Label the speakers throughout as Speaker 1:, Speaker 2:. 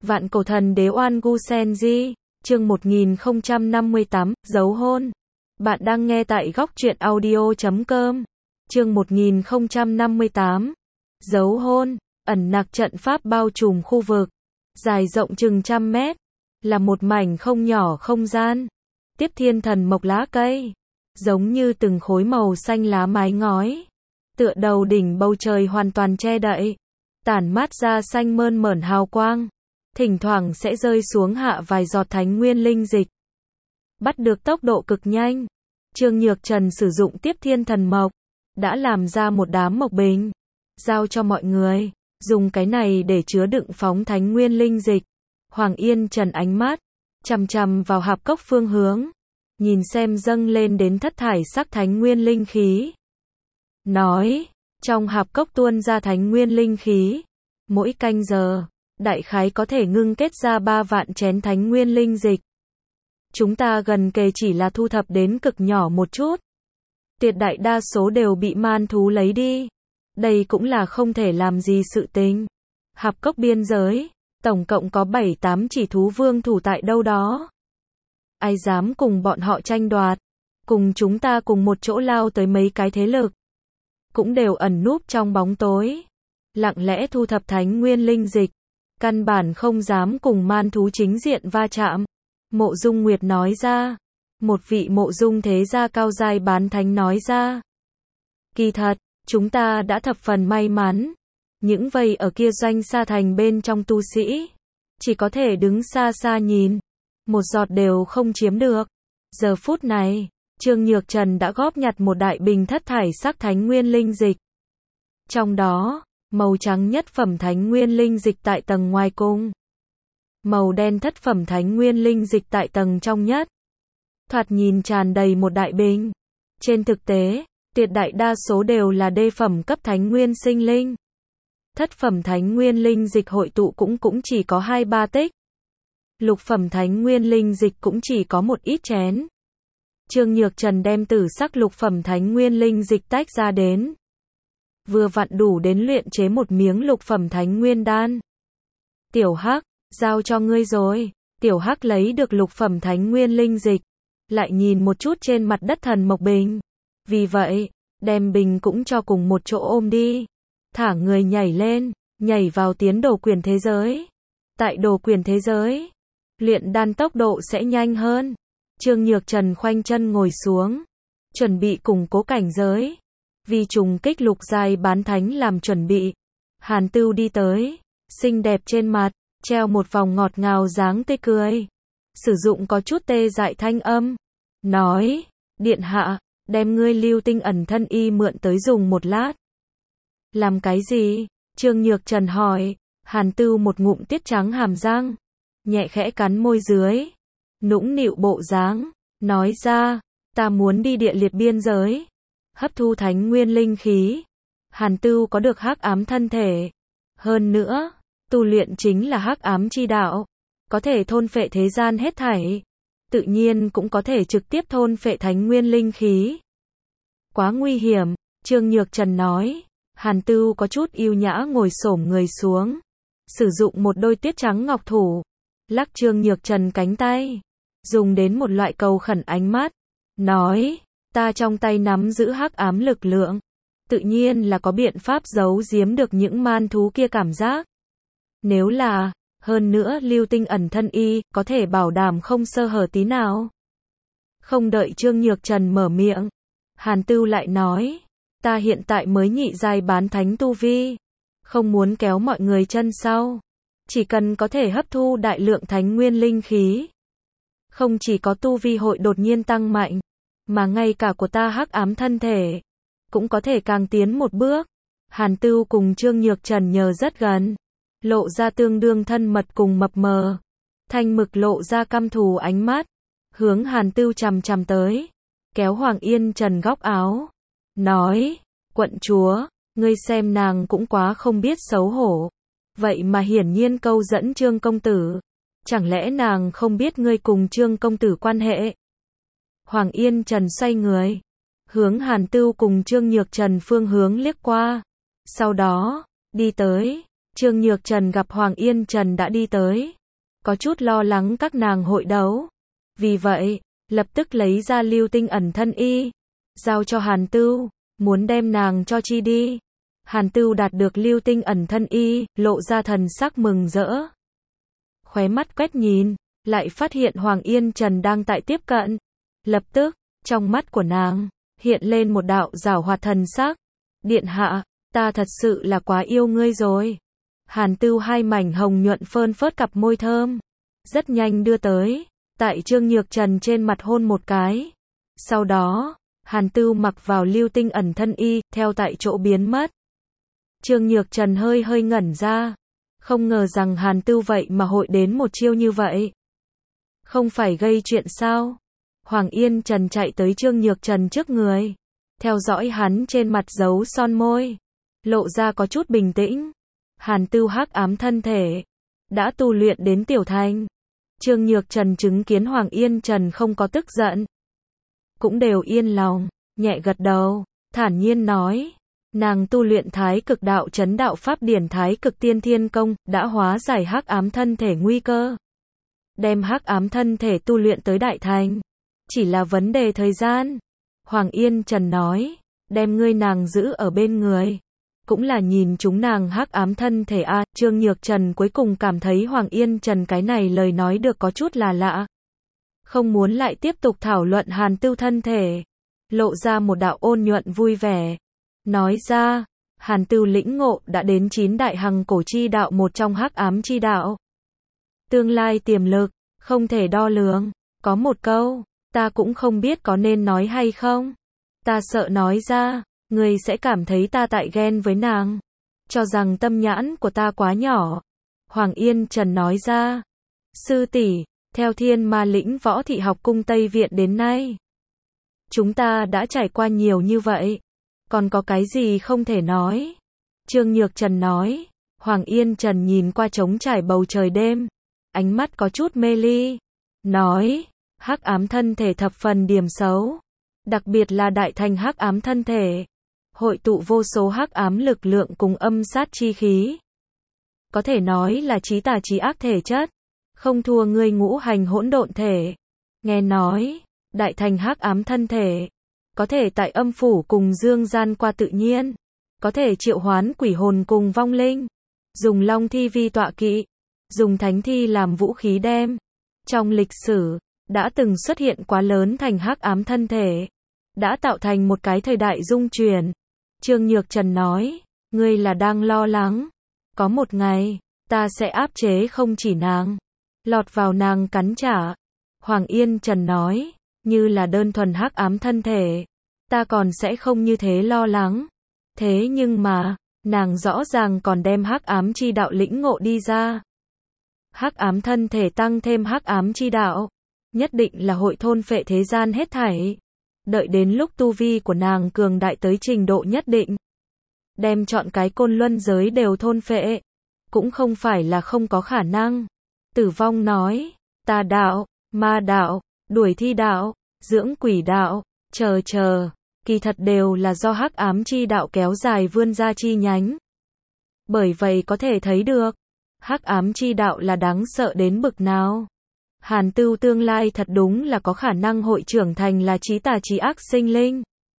Speaker 1: Vạn cổ thần đế Oan Gu Senji, chương 1058, dấu hôn. Bạn đang nghe tại góc truyện audio.com. Chương 1058, dấu hôn. Ẩn nặc trận pháp bao trùm khu vực, dài rộng chừng 100 mét, là một mảnh không nhỏ không gian. Tiếp thiên thần mộc lá cây, giống như từng khối màu xanh lá mái ngói, tựa đầu đỉnh bầu trời hoàn toàn che đậy, tản mát ra xanh mơn mởn hào quang. Thỉnh thoảng sẽ rơi xuống hạ vài giọt thánh nguyên linh dịch. Bắt được tốc độ cực nhanh, Trương Nhược Trần sử dụng tiếp thiên thần mộc, đã làm ra một đám mộc bình, giao cho mọi người, dùng cái này để chứa đựng phóng thánh nguyên linh dịch. Hoàng Yên Trần ánh mắt chằm chằm vào hạp cốc phương hướng, nhìn xem dâng lên đến thất thải sắc thánh nguyên linh khí. Nói, trong hạp cốc tuôn ra thánh nguyên linh khí, mỗi canh giờ đại khái có thể ngưng kết ra 3 vạn chén thánh nguyên linh dịch. Chúng ta gần kề chỉ là thu thập đến cực nhỏ một chút. Tuyệt đại đa số đều bị man thú lấy đi. Đây cũng là không thể làm gì sự tình. Hạp cốc biên giới, tổng cộng có 7-8 chỉ thú vương thủ tại đâu đó. Ai dám cùng bọn họ tranh đoạt, cùng chúng ta cùng một chỗ lao tới mấy cái thế lực. Cũng đều ẩn núp trong bóng tối, lặng lẽ thu thập thánh nguyên linh dịch. Căn bản không dám cùng man thú chính diện va chạm. Mộ Dung Nguyệt nói ra. Một vị Mộ Dung thế gia cao giai bán thánh nói ra. Kỳ thật, chúng ta đã thập phần may mắn. Những vây ở kia doanh sa thành bên trong tu sĩ, chỉ có thể đứng xa xa nhìn, một giọt đều không chiếm được. Giờ phút này, Trương Nhược Trần đã góp nhặt một đại bình thất thải sắc thánh nguyên linh dịch. Trong đó, màu trắng nhất phẩm thánh nguyên linh dịch tại tầng ngoài cùng, màu đen thất phẩm thánh nguyên linh dịch tại tầng trong nhất. Thoạt nhìn tràn đầy một đại bình. Trên thực tế, tuyệt đại đa số đều là đê phẩm cấp thánh nguyên sinh linh. Thất phẩm thánh nguyên linh dịch hội tụ cũng chỉ có 2-3 tích. Lục phẩm thánh nguyên linh dịch cũng chỉ có một ít chén. Trương Nhược Trần đem tử sắc lục phẩm thánh nguyên linh dịch tách ra đến, vừa vặn đủ đến luyện chế một miếng lục phẩm thánh nguyên đan. Tiểu Hắc, giao cho ngươi rồi. Tiểu Hắc lấy được lục phẩm thánh nguyên linh dịch, lại nhìn một chút trên mặt đất thần mộc bình. Vì vậy, đem bình cũng cho cùng một chỗ ôm đi. Thả người nhảy lên, nhảy vào tiến đồ quyền thế giới. Tại đồ quyền thế giới, luyện đan tốc độ sẽ nhanh hơn. Trương Nhược Trần khoanh chân ngồi xuống, chuẩn bị củng cố cảnh giới. Vì trùng kích lục giai bán thánh làm chuẩn bị, Hàn Tưu đi tới, xinh đẹp trên mặt treo một vòng ngọt ngào dáng tươi cười, sử dụng có chút tê dại thanh âm, nói: "Điện hạ, đem ngươi lưu tinh ẩn thân y mượn tới dùng một lát." "Làm cái gì?" Trương Nhược Trần hỏi. Hàn Tưu một ngụm tiết trắng hàm răng, nhẹ khẽ cắn môi dưới, nũng nịu bộ dáng, nói ra: "Ta muốn đi địa liệt biên giới, hấp thu thánh nguyên linh khí." Hàn Tưu có được hắc ám thân thể, hơn nữa, tu luyện chính là hắc ám chi đạo, có thể thôn phệ thế gian hết thảy, tự nhiên cũng có thể trực tiếp thôn phệ thánh nguyên linh khí. Quá nguy hiểm, Trương Nhược Trần nói. Hàn Tưu có chút yêu nhã ngồi xổm người xuống, sử dụng một đôi tuyết trắng ngọc thủ, lắc Trương Nhược Trần cánh tay, dùng đến một loại cầu khẩn ánh mắt, nói: "Ta trong tay nắm giữ hắc ám lực lượng, tự nhiên là có biện pháp giấu giếm được những man thú kia cảm giác. Nếu là, hơn nữa lưu tinh ẩn thân y, có thể bảo đảm không sơ hở tí nào." Không đợi Trương Nhược Trần mở miệng, Hàn Tưu lại nói: "Ta hiện tại mới nhị giai bán thánh tu vi, không muốn kéo mọi người chân sau, chỉ cần có thể hấp thu đại lượng thánh nguyên linh khí, không chỉ có tu vi hội đột nhiên tăng mạnh, mà ngay cả của ta hắc ám thân thể cũng có thể càng tiến một bước." Hàn Tưu cùng Trương Nhược Trần nhờ rất gần, lộ ra tương đương thân mật cùng mập mờ. Thanh Mực lộ ra căm thù ánh mắt, hướng Hàn Tưu chằm chằm tới, kéo Hoàng Yên Trần góc áo, nói: "Quận chúa, ngươi xem nàng cũng quá không biết xấu hổ, vậy mà hiển nhiên câu dẫn Trương công tử, chẳng lẽ nàng không biết ngươi cùng Trương công tử quan hệ?" Hoàng Yên Trần xoay người, hướng Hàn Tưu cùng Trương Nhược Trần phương hướng liếc qua, sau đó đi tới, Trương Nhược Trần gặp Hoàng Yên Trần đã đi tới. Có chút lo lắng các nàng hội đấu. Vì vậy, lập tức lấy ra Lưu Tinh ẩn thân y. Giao cho Hàn Tưu, muốn đem nàng cho chi đi. Hàn Tưu đạt được Lưu Tinh ẩn thân y, lộ ra thần sắc mừng rỡ. Khóe mắt quét nhìn, lại phát hiện Hoàng Yên Trần đang tại tiếp cận. Lập tức, trong mắt của nàng, hiện lên một đạo giảo hoạt thần sắc. Điện hạ, ta thật sự là quá yêu ngươi rồi. Hàn Tưu hai mảnh hồng nhuận phơn phớt cặp môi thơm. Rất nhanh đưa tới, tại Trương Nhược Trần trên mặt hôn một cái. Sau đó, Hàn Tưu mặc vào Lưu Tinh ẩn thân y, theo tại chỗ biến mất. Trương Nhược Trần hơi hơi ngẩn ra. Không ngờ rằng Hàn Tưu vậy mà hội đến một chiêu như vậy. Không phải gây chuyện sao? Hoàng Yên Trần chạy tới Trương Nhược Trần trước người. Theo dõi hắn trên mặt dấu son môi. Lộ ra có chút bình tĩnh. Hàn Tưu hắc ám thân thể. Đã tu luyện đến tiểu thành. Trương Nhược Trần chứng kiến Hoàng Yên Trần không có tức giận. Cũng đều yên lòng. Nhẹ gật đầu. Thản nhiên nói. Nàng tu luyện thái cực đạo chấn đạo pháp điển thái cực tiên thiên công. Đã hóa giải hắc ám thân thể nguy cơ. Đem hắc ám thân thể tu luyện tới đại thành. Chỉ là vấn đề thời gian. Hoàng Yên Trần nói. Đem ngươi nàng giữ ở bên người. Cũng là nhìn chúng nàng hắc ám thân thể a. Trương Nhược Trần cuối cùng cảm thấy Hoàng Yên Trần cái này lời nói được có chút là lạ. Không muốn lại tiếp tục thảo luận Hàn Tưu thân thể. Lộ ra một đạo ôn nhuận vui vẻ. Nói ra, Hàn Tưu lĩnh ngộ đã đến 9 đại hằng cổ chi đạo, một trong hắc ám chi đạo. Tương lai tiềm lực, không thể đo lường. Có một câu, ta cũng không biết có nên nói hay không. Ta sợ nói ra, người sẽ cảm thấy ta tại ghen với nàng. Cho rằng tâm nhãn của ta quá nhỏ. Hoàng Yên Trần nói ra. Sư tỷ, theo Thiên Ma Lĩnh Võ Thị Học Cung Tây Viện đến nay. Chúng ta đã trải qua nhiều như vậy. Còn có cái gì không thể nói? Trương Nhược Trần nói. Hoàng Yên Trần nhìn qua trống trải bầu trời đêm. Ánh mắt có chút mê ly. Nói. Hắc ám thân thể thập phần điểm xấu. Đặc biệt là đại thành hắc ám thân thể. Hội tụ vô số hắc ám lực lượng cùng âm sát chi khí. Có thể nói là chí tà chí ác thể chất. Không thua ngươi ngũ hành hỗn độn thể. Nghe nói, đại thành hắc ám thân thể. Có thể tại âm phủ cùng dương gian qua tự nhiên. Có thể triệu hoán quỷ hồn cùng vong linh. Dùng long thi vi tọa kỵ. Dùng thánh thi làm vũ khí đem. Trong lịch sử, đã từng xuất hiện quá lớn thành hắc ám thân thể. Đã tạo thành một cái thời đại dung chuyển. Trương Nhược Trần nói, ngươi là đang lo lắng. Có một ngày, ta sẽ áp chế không chỉ nàng. Lọt vào nàng cắn trả. Hoàng Yên Trần nói, như là đơn thuần hắc ám thân thể. Ta còn sẽ không như thế lo lắng. Thế nhưng mà, nàng rõ ràng còn đem hắc ám chi đạo lĩnh ngộ đi ra. Hắc ám thân thể tăng thêm hắc ám chi đạo. Nhất định là hội thôn phệ thế gian hết thảy. Đợi đến lúc tu vi của nàng cường đại tới trình độ nhất định. Đem chọn cái côn luân giới đều thôn phệ. Cũng không phải là không có khả năng. Tử Vong nói, tà đạo, ma đạo, đuổi thi đạo, dưỡng quỷ đạo, chờ, kỳ thật đều là do hắc ám chi đạo kéo dài vươn ra chi nhánh. Bởi vậy có thể thấy được, hắc ám chi đạo là đáng sợ đến bực nào. Hàn Tưu tương lai thật đúng là có khả năng hội trưởng thành là chí tà chí ác sinh linh.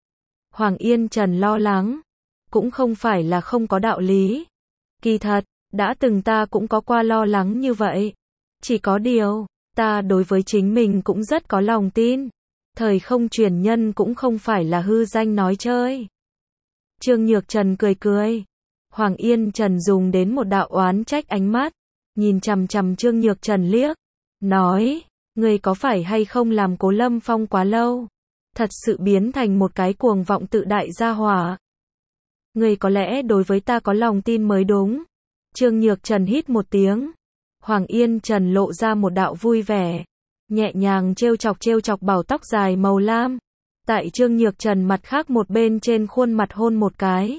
Speaker 1: Hoàng Yên Trần lo lắng, cũng không phải là không có đạo lý. Kỳ thật, đã từng ta cũng có qua lo lắng như vậy. Chỉ có điều, ta đối với chính mình cũng rất có lòng tin. Thời không truyền nhân cũng không phải là hư danh nói chơi. Trương Nhược Trần cười cười. Hoàng Yên Trần dùng đến một đạo oán trách ánh mắt. Nhìn chằm chằm Trương Nhược Trần liếc. Nói, ngươi có phải hay không làm Cố Lâm Phong quá lâu? Thật sự biến thành một cái cuồng vọng tự đại gia hỏa. Ngươi có lẽ đối với ta có lòng tin mới đúng. Trương Nhược Trần hít một tiếng. Hoàng Yên Trần lộ ra một đạo vui vẻ. Nhẹ nhàng trêu chọc bảo tóc dài màu lam. Tại Trương Nhược Trần mặt khác một bên trên khuôn mặt hôn một cái.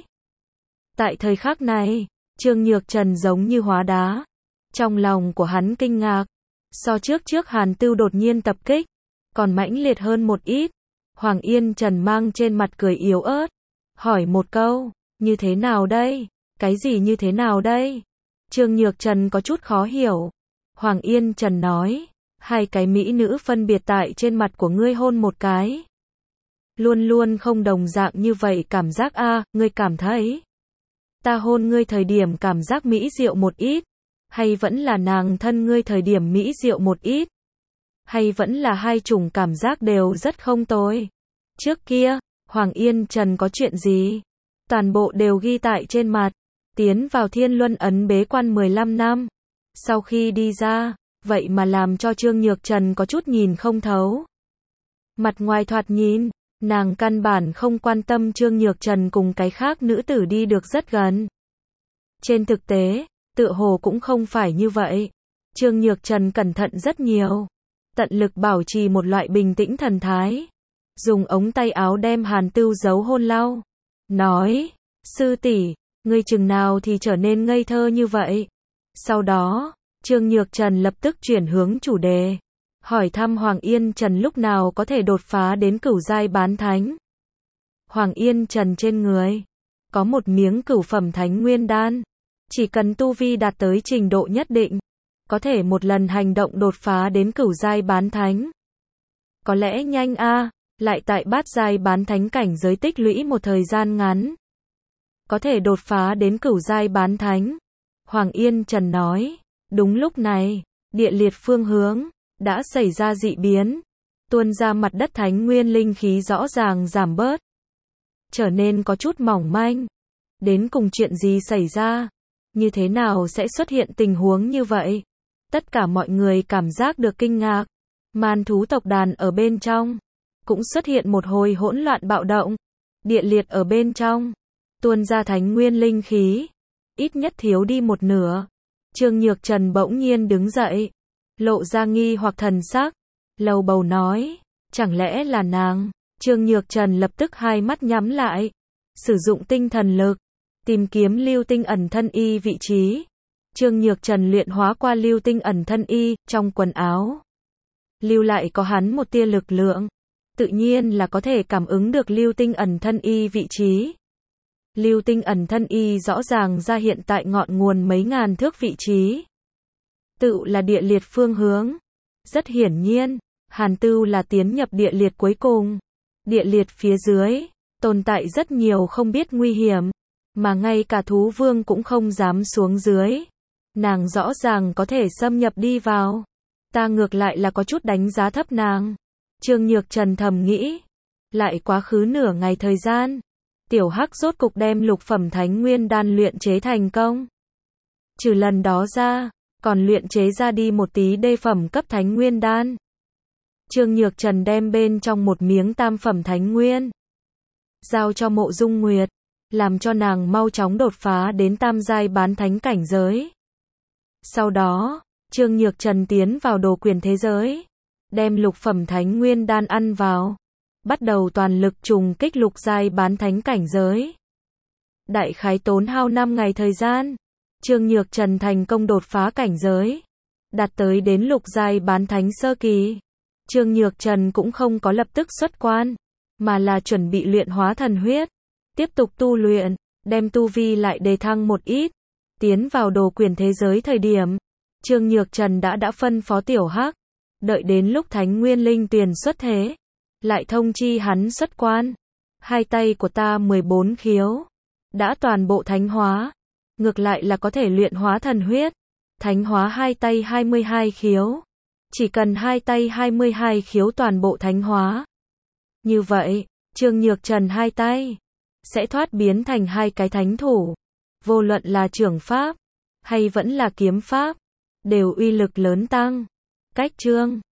Speaker 1: Tại thời khắc này, Trương Nhược Trần giống như hóa đá. Trong lòng của hắn kinh ngạc. So trước Hàn Tưu đột nhiên tập kích, còn mãnh liệt hơn một ít. Hoàng Yên Trần mang trên mặt cười yếu ớt. Hỏi một câu, như thế nào đây? Cái gì như thế nào đây? Trương Nhược Trần có chút khó hiểu. Hoàng Yên Trần nói, hai cái mỹ nữ phân biệt tại trên mặt của ngươi hôn một cái. Luôn luôn không đồng dạng như vậy cảm giác a, ngươi cảm thấy ta hôn ngươi thời điểm cảm giác mỹ diệu một ít, hay vẫn là nàng thân ngươi thời điểm mỹ diệu một ít, hay vẫn là hai chủng cảm giác đều rất không tồi. Trước kia, Hoàng Yên Trần có chuyện gì? Toàn bộ đều ghi tại trên mặt. Tiến vào Thiên Luân ấn bế quan 15 năm. Sau khi đi ra, vậy mà làm cho Trương Nhược Trần có chút nhìn không thấu. Mặt ngoài thoạt nhìn, nàng căn bản không quan tâm Trương Nhược Trần cùng cái khác nữ tử đi được rất gần. Trên thực tế, tựa hồ cũng không phải như vậy. Trương Nhược Trần cẩn thận rất nhiều. Tận lực bảo trì một loại bình tĩnh thần thái. Dùng ống tay áo đem Hàn Tưu giấu hôn lau. Nói, sư tỷ, ngươi chừng nào thì trở nên ngây thơ như vậy. Sau đó, Trương Nhược Trần lập tức chuyển hướng chủ đề. Hỏi thăm Hoàng Yên Trần lúc nào có thể đột phá đến cửu giai bán thánh. Hoàng Yên Trần trên người có một miếng cửu phẩm thánh nguyên đan. Chỉ cần tu vi đạt tới trình độ nhất định, có thể một lần hành động đột phá đến cửu giai bán thánh. Có lẽ nhanh a, lại tại bát giai bán thánh cảnh giới tích lũy một thời gian ngắn. Có thể đột phá đến cửu giai bán thánh. Hoàng Yên Trần nói, đúng lúc này, địa liệt phương hướng đã xảy ra dị biến, tuôn ra mặt đất thánh nguyên linh khí rõ ràng giảm bớt, trở nên có chút mỏng manh. Đến cùng chuyện gì xảy ra? Như thế nào sẽ xuất hiện tình huống như vậy? Tất cả mọi người cảm giác được kinh ngạc. Man thú tộc đàn ở bên trong cũng xuất hiện một hồi hỗn loạn bạo động. Địa liệt ở bên trong tuôn ra thánh nguyên linh khí, ít nhất thiếu đi một nửa. Trương Nhược Trần bỗng nhiên đứng dậy, lộ ra nghi hoặc thần sắc, lầu bầu nói, chẳng lẽ là nàng? Trương Nhược Trần lập tức hai mắt nhắm lại, sử dụng tinh thần lực, tìm kiếm lưu tinh ẩn thân y vị trí. Trương Nhược Trần luyện hóa qua lưu tinh ẩn thân y, trong quần áo lưu lại có hắn một tia lực lượng, tự nhiên là có thể cảm ứng được lưu tinh ẩn thân y vị trí. Lưu tinh ẩn thân y rõ ràng ra hiện tại ngọn nguồn mấy ngàn thước vị trí. Tự là địa liệt phương hướng. Rất hiển nhiên, Hàn Tưu là tiến nhập địa liệt cuối cùng. Địa liệt phía dưới, tồn tại rất nhiều không biết nguy hiểm, mà ngay cả thú vương cũng không dám xuống dưới. Nàng rõ ràng có thể xâm nhập đi vào. Ta ngược lại là có chút đánh giá thấp nàng. Trương Nhược Trần thầm nghĩ. Lại quá khứ nửa ngày thời gian. Tiểu Hắc rốt cục đem lục phẩm thánh nguyên đan luyện chế thành công. Trừ lần đó ra, còn luyện chế ra đi một tí đê phẩm cấp thánh nguyên đan. Trương Nhược Trần đem bên trong một miếng tam phẩm thánh nguyên giao cho Mộ Dung Nguyệt, làm cho nàng mau chóng đột phá đến tam giai bán thánh cảnh giới. Sau đó, Trương Nhược Trần tiến vào đồ quyền thế giới, đem lục phẩm thánh nguyên đan ăn vào, bắt đầu toàn lực trùng kích lục giai bán thánh cảnh giới. Đại khái tốn hao 5 ngày thời gian, Trương Nhược Trần thành công đột phá cảnh giới, đạt tới đến lục giai bán thánh sơ kỳ. Trương Nhược Trần cũng không có lập tức xuất quan, mà là chuẩn bị luyện hóa thần huyết, tiếp tục tu luyện, đem tu vi lại đề thăng một ít. Tiến vào đồ quyền thế giới thời điểm, Trương Nhược Trần đã phân phó Tiểu Hắc, đợi đến lúc Thánh Nguyên Linh Tuyền xuất thế, lại thông chi hắn xuất quan. Hai tay của ta 14 khiếu đã toàn bộ thánh hóa, ngược lại là có thể luyện hóa thần huyết, thánh hóa hai tay 22 khiếu. Chỉ cần hai tay 22 khiếu toàn bộ thánh hóa. Như vậy, Trương Nhược Trần hai tay sẽ thoát biến thành hai cái thánh thủ. Vô luận là trưởng pháp hay vẫn là kiếm pháp, đều uy lực lớn tăng. Cách chương